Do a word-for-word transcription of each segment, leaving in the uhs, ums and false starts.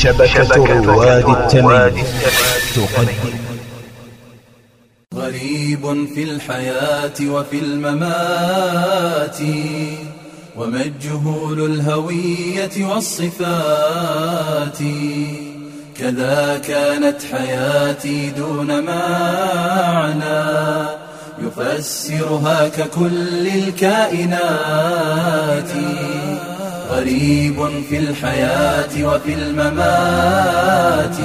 شبكة رواد التميم تقدم. غريب في الحياة وفي الممات، ومجهول الهوية والصفات، كذا كانت حياتي دون معنى، يفسرها ككل الكائنات. غريب في الحياة وفي الممات،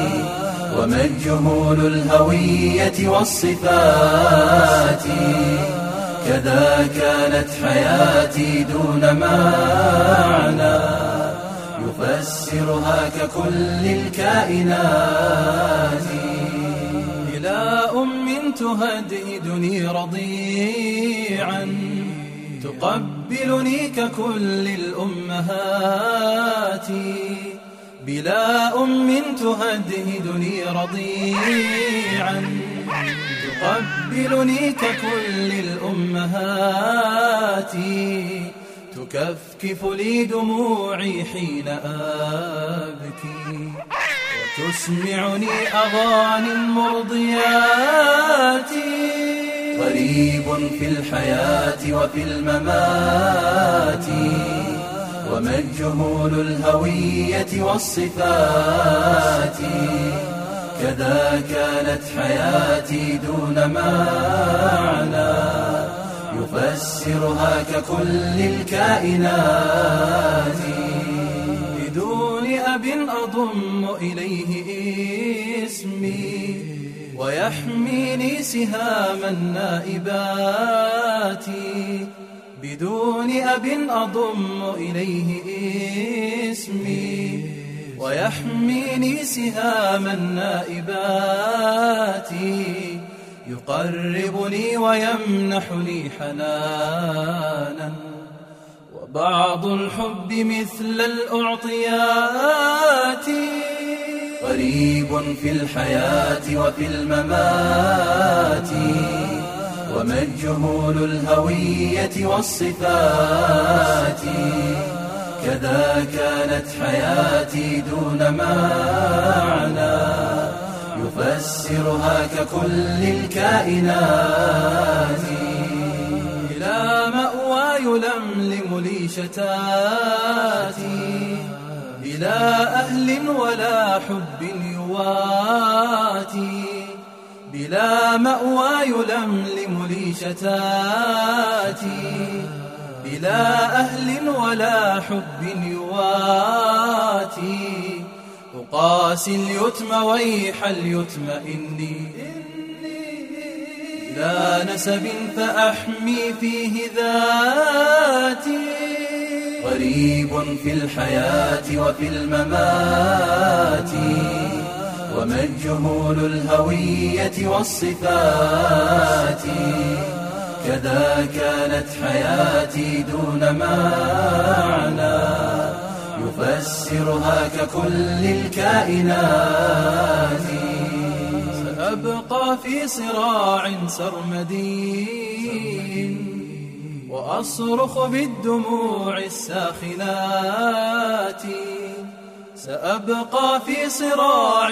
ومجهول الهوية والصفات، كذا كانت حياتي دون معنى، يفسرها ككل الكائنات. إلى أم تهدئدني رضيعا، تقبلني ككل الأمهات. بلا أم تهدئدني رضيعا، تقبلني ككل الأمهات. تكفكف لي دموعي حين أبكي، وتسمعني أغاني المرضيات. غريب في الحياة وفي الممات، ومجهول الهوية والصفات، كذا كانت حياتي دون معنى، يفسرها ككل الكائنات. بدون أب أضم إليه اسمي، ويحميني سهام النائبات. بدون أب أضم إليه اسمي، ويحميني سهام النائبات. يقربني ويمنحني حنانا، وبعض الحب مثل الأعطيات. غريب في الحياة وفي الممات، ومجهول الهوية والصفات، كذا كانت حياتي دون معنى، يفسرها ككل الكائنات. إلى مأوى يلملم لي شتاتي، بلا أهل ولا حب يواتي. بلا مأوى يلملم لي شتاتي، بلا أهل ولا حب يواتي. أقاسي اليتم ويح اليتم إني، لا نسب فأحمي فيه ذاتي. غريب في الحياة وفي الممات، ومجهول الهوية والصفات، كذا كانت حياتي دون معنى، يفسرها ككل الكائنات. سأبقى في صراع سرمدي، وأصرخ بالدموع الساخنات. سأبقى في صراع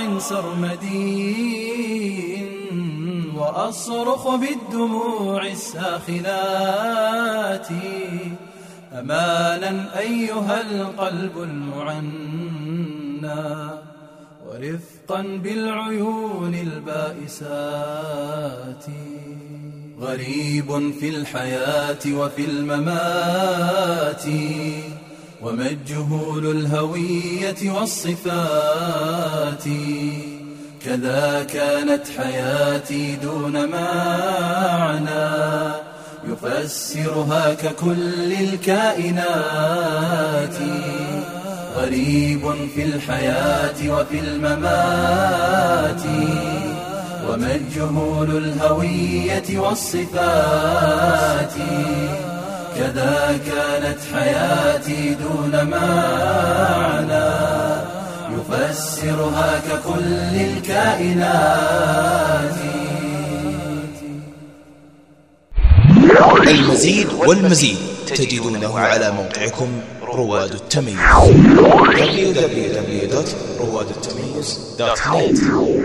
سرمدي، وأصرخ بالدموع الساخنات. أمانا أيها القلب المعنى، ورفقا بالعيون البائسات. غريب في الحياة وفي الممات، ومجهول الهوية والصفات، كذا كانت حياتي دون معنى، يفسرها ككل الكائنات. غريب في الحياة وفي الممات، ومجهول الهوية والصفات، كذا كانت حياتي دون معنى، يفسرها ككل الكائنات. المزيد والمزيد تجدونه على موقعكم رواد التميز دبليو دبليو دبليو دوت رواد التميز دوت نت.